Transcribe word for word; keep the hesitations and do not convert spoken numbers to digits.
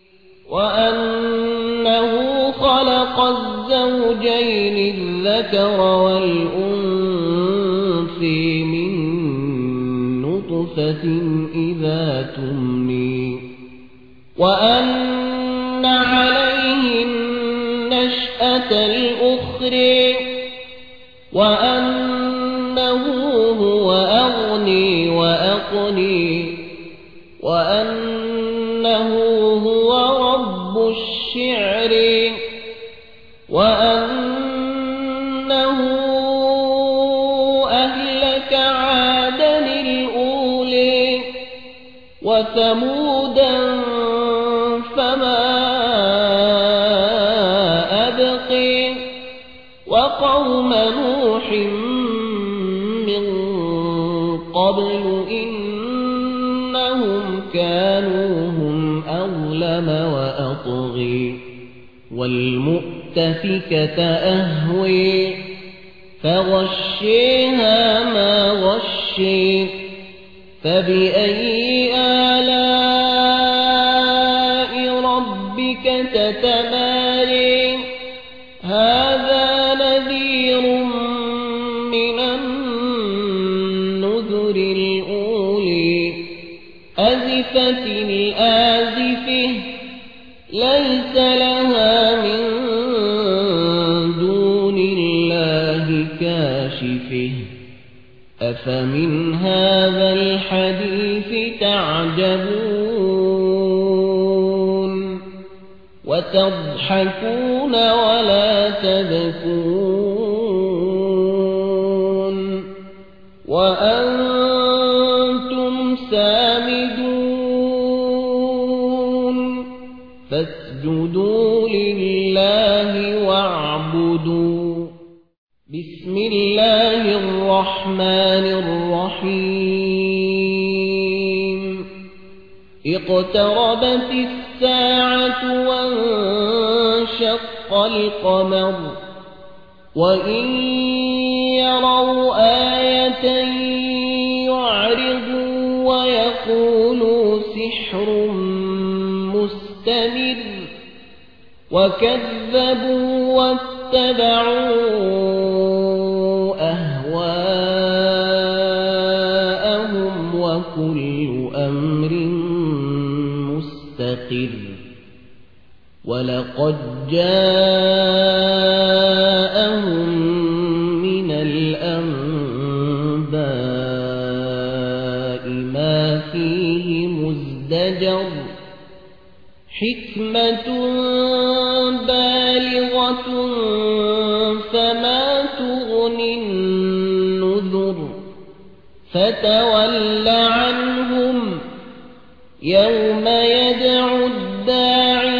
وأنه خلق الزوجين الذكر والأنثى من نطفة إذا تمني وأن عليه النشأة الأخرى وأنه هو أغني وأقني وأنه هو رب الشعر وأنه أهلك عادا الأولي وثمودا فما أبقي وقوم نوح من قبل إنهم كانوا هم أظلم وأطغي والمؤتفكة أهوي فغشيها ما غشي فبأي آلاء ربك تتماري هذا نذير من النذر الأولي أزفت الآزفة ليس لها من دون الله كاشفة أفمن هذا الحديث تعجبون وتضحكون ولا تبكون وأنتم سامدون فاسجدوا لله واعبدوا بسم الله الرحمن الرحيم اقتربت الساعة وانشق القمر وإن يروا آية يعرضوا ويقولوا سحر مستمر وكذبوا واتبعوا أهواءهم وكل أمر مستقر ولقد جاءهم من الأنباء ما فيه مزدجر حكمة بالغة فما تغني النذر فتول عنهم يوم يدعو الداعي